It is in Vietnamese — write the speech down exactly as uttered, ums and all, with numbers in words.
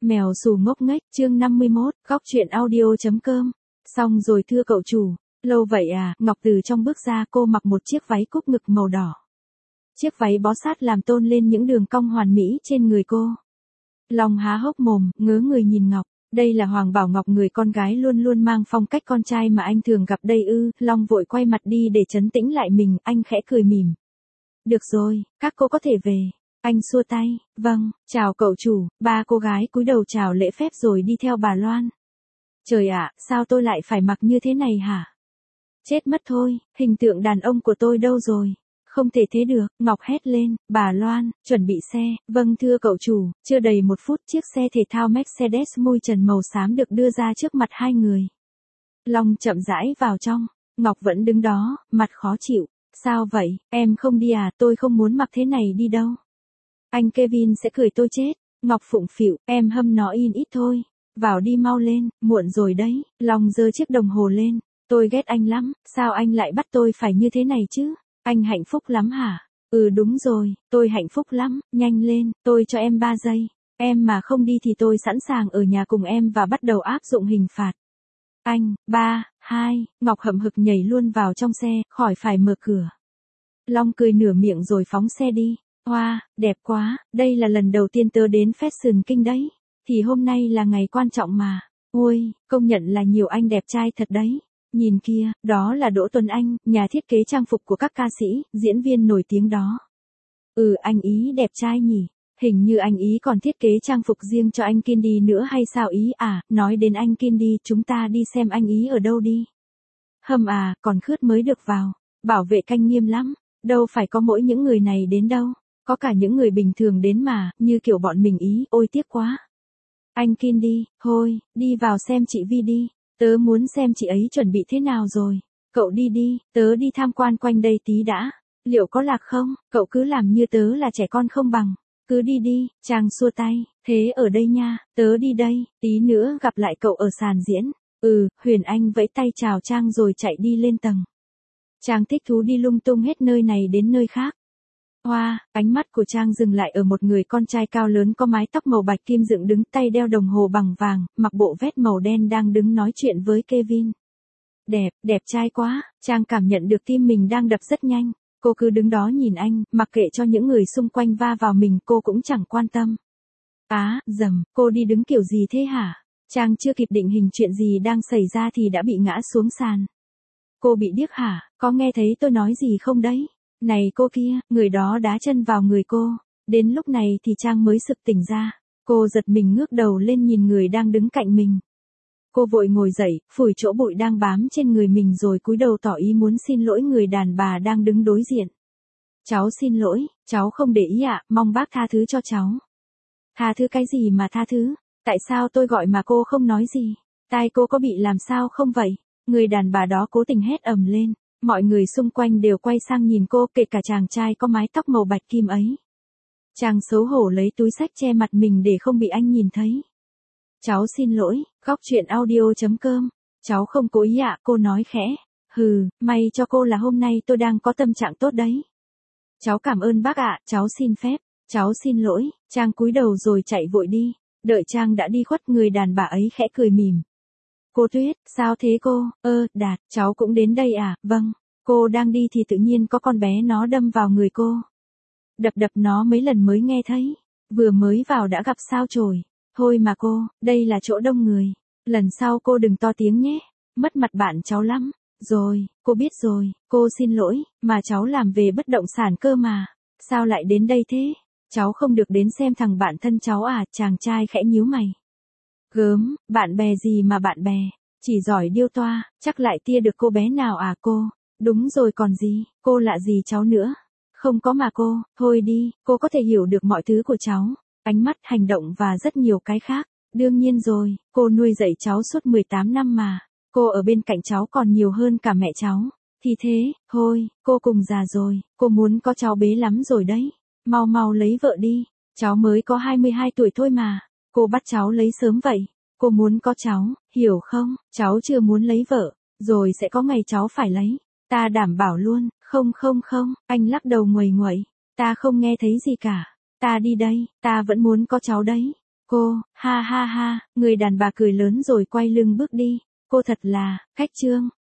Mèo xù ngốc nghếch, chương năm mươi mốt, góc truyện audio.com. Xong rồi thưa cậu chủ, lâu vậy à, Ngọc từ trong bước ra, cô mặc một chiếc váy cúp ngực màu đỏ. Chiếc váy bó sát làm tôn lên những đường cong hoàn mỹ trên người cô. Long há hốc mồm, ngớ người nhìn Ngọc. Đây là Hoàng Bảo Ngọc, người con gái luôn luôn mang phong cách con trai mà anh thường gặp đây ư. Long vội quay mặt đi để trấn tĩnh lại mình, anh khẽ cười mỉm. Được rồi, các cô có thể về. Anh xua tay, vâng, chào cậu chủ. Ba cô gái cúi đầu chào lễ phép rồi đi theo bà Loan. Trời ạ, sao tôi lại phải mặc như thế này hả? Chết mất thôi, hình tượng đàn ông của tôi đâu rồi? Không thể thế được, Ngọc hét lên. Bà Loan, chuẩn bị xe. Vâng thưa cậu chủ. Chưa đầy một phút, chiếc xe thể thao Mercedes mui trần màu xám được đưa ra trước mặt hai người. Long chậm rãi vào trong. Ngọc vẫn đứng đó, mặt khó chịu. Sao vậy, em không đi à? Tôi không muốn mặc thế này đi đâu. Anh Kevin sẽ cười tôi chết. Ngọc phụng phịu, em hâm nó in ít thôi. Vào đi mau lên, muộn rồi đấy. Long giơ chiếc đồng hồ lên. Tôi ghét anh lắm, sao anh lại bắt tôi phải như thế này chứ? Anh hạnh phúc lắm hả? Ừ đúng rồi, tôi hạnh phúc lắm, nhanh lên, tôi cho em ba giây. Em mà không đi thì tôi sẵn sàng ở nhà cùng em và bắt đầu áp dụng hình phạt. Anh, ba, hai, Ngọc hậm hực nhảy luôn vào trong xe, khỏi phải mở cửa. Long cười nửa miệng rồi phóng xe đi. Hoa, wow, đẹp quá, đây là lần đầu tiên tớ đến Fashion King đấy. Thì hôm nay là ngày quan trọng mà. Ôi, công nhận là nhiều anh đẹp trai thật đấy. Nhìn kia, đó là Đỗ Tuấn Anh, nhà thiết kế trang phục của các ca sĩ, diễn viên nổi tiếng đó. Ừ, anh ý đẹp trai nhỉ. Hình như anh ý còn thiết kế trang phục riêng cho anh Kindi nữa hay sao ý à? Nói đến anh Kindi, chúng ta đi xem anh ý ở đâu đi. Hâm à, còn khướt mới được vào. Bảo vệ canh nghiêm lắm. Đâu phải có mỗi những người này đến đâu. Có cả những người bình thường đến mà, như kiểu bọn mình ý, ôi tiếc quá. Anh Kindi, thôi, đi vào xem chị Vi đi. Tớ muốn xem chị ấy chuẩn bị thế nào rồi. Cậu đi đi, tớ đi tham quan quanh đây tí đã. Liệu có lạc không? Cậu cứ làm như tớ là trẻ con không bằng. Cứ đi đi, Trang xua tay. Thế ở đây nha, tớ đi đây, tí nữa gặp lại cậu ở sàn diễn. Ừ, Huyền Anh vẫy tay chào Trang rồi chạy đi lên tầng. Trang thích thú đi lung tung hết nơi này đến nơi khác. Hoa, wow, ánh mắt của Trang dừng lại ở một người con trai cao lớn có mái tóc màu bạch kim dựng đứng, tay đeo đồng hồ bằng vàng, mặc bộ vest màu đen đang đứng nói chuyện với Kevin. Đẹp, đẹp trai quá, Trang cảm nhận được tim mình đang đập rất nhanh. Cô cứ đứng đó nhìn anh, mặc kệ cho những người xung quanh va vào mình, cô cũng chẳng quan tâm. Á, dầm, cô đi đứng kiểu gì thế hả? Trang chưa kịp định hình chuyện gì đang xảy ra thì đã bị ngã xuống sàn. Cô bị điếc hả? Có nghe thấy tôi nói gì không đấy? Này cô kia, người đó đá chân vào người cô. Đến lúc này thì Trang mới sực tỉnh ra. Cô giật mình ngước đầu lên nhìn người đang đứng cạnh mình. Cô vội ngồi dậy, phủi chỗ bụi đang bám trên người mình rồi cúi đầu tỏ ý muốn xin lỗi người đàn bà đang đứng đối diện. Cháu xin lỗi, cháu không để ý ạ, mong bác tha thứ cho cháu. Tha thứ cái gì mà tha thứ? Tại sao tôi gọi mà cô không nói gì? Tai cô có bị làm sao không vậy? Người đàn bà đó cố tình hét ầm lên. Mọi người xung quanh đều quay sang nhìn cô, kể cả chàng trai có mái tóc màu bạch kim ấy. Chàng xấu hổ lấy túi xách che mặt mình để không bị anh nhìn thấy. Cháu xin lỗi, góc truyện audio.com. Cháu không cố ý ạ, cô nói khẽ. Hừ, may cho cô là hôm nay tôi đang có tâm trạng tốt đấy. Cháu cảm ơn bác ạ, cháu xin phép. Cháu xin lỗi. Trang cúi đầu rồi chạy vội đi. Đợi Trang đã đi khuất, người đàn bà ấy khẽ cười mỉm. Cô Tuyết, sao thế cô? Ơ, Đạt, cháu cũng đến đây à? Vâng. Cô đang đi thì tự nhiên có con bé nó đâm vào người cô. Đập đập nó mấy lần mới nghe thấy. Vừa mới vào đã gặp sao chổi. Thôi mà cô, đây là chỗ đông người. Lần sau cô đừng to tiếng nhé. Mất mặt bạn cháu lắm. Rồi, cô biết rồi, cô xin lỗi, mà cháu làm về bất động sản cơ mà. Sao lại đến đây thế? Cháu không được đến xem thằng bạn thân cháu à? Chàng trai khẽ nhíu mày. Gớm, bạn bè gì mà bạn bè, chỉ giỏi điêu toa, chắc lại tia được cô bé nào à cô? Đúng rồi còn gì, cô lạ gì cháu nữa? Không có mà cô, thôi đi, cô có thể hiểu được mọi thứ của cháu, ánh mắt, hành động và rất nhiều cái khác. Đương nhiên rồi, cô nuôi dạy cháu suốt mười tám năm mà, cô ở bên cạnh cháu còn nhiều hơn cả mẹ cháu. Thì thế, thôi, cô cùng già rồi, cô muốn có cháu bế lắm rồi đấy. Mau mau lấy vợ đi, cháu mới có hai mươi hai tuổi thôi mà. Cô bắt cháu lấy sớm vậy, cô muốn có cháu, hiểu không? Cháu chưa muốn lấy vợ, rồi sẽ có ngày cháu phải lấy. Ta đảm bảo luôn, không không không, anh lắc đầu nguầy nguậy. Ta không nghe thấy gì cả. Ta đi đây, ta vẫn muốn có cháu đấy. Cô, ha ha ha, người đàn bà cười lớn rồi quay lưng bước đi. Cô thật là, khách trương.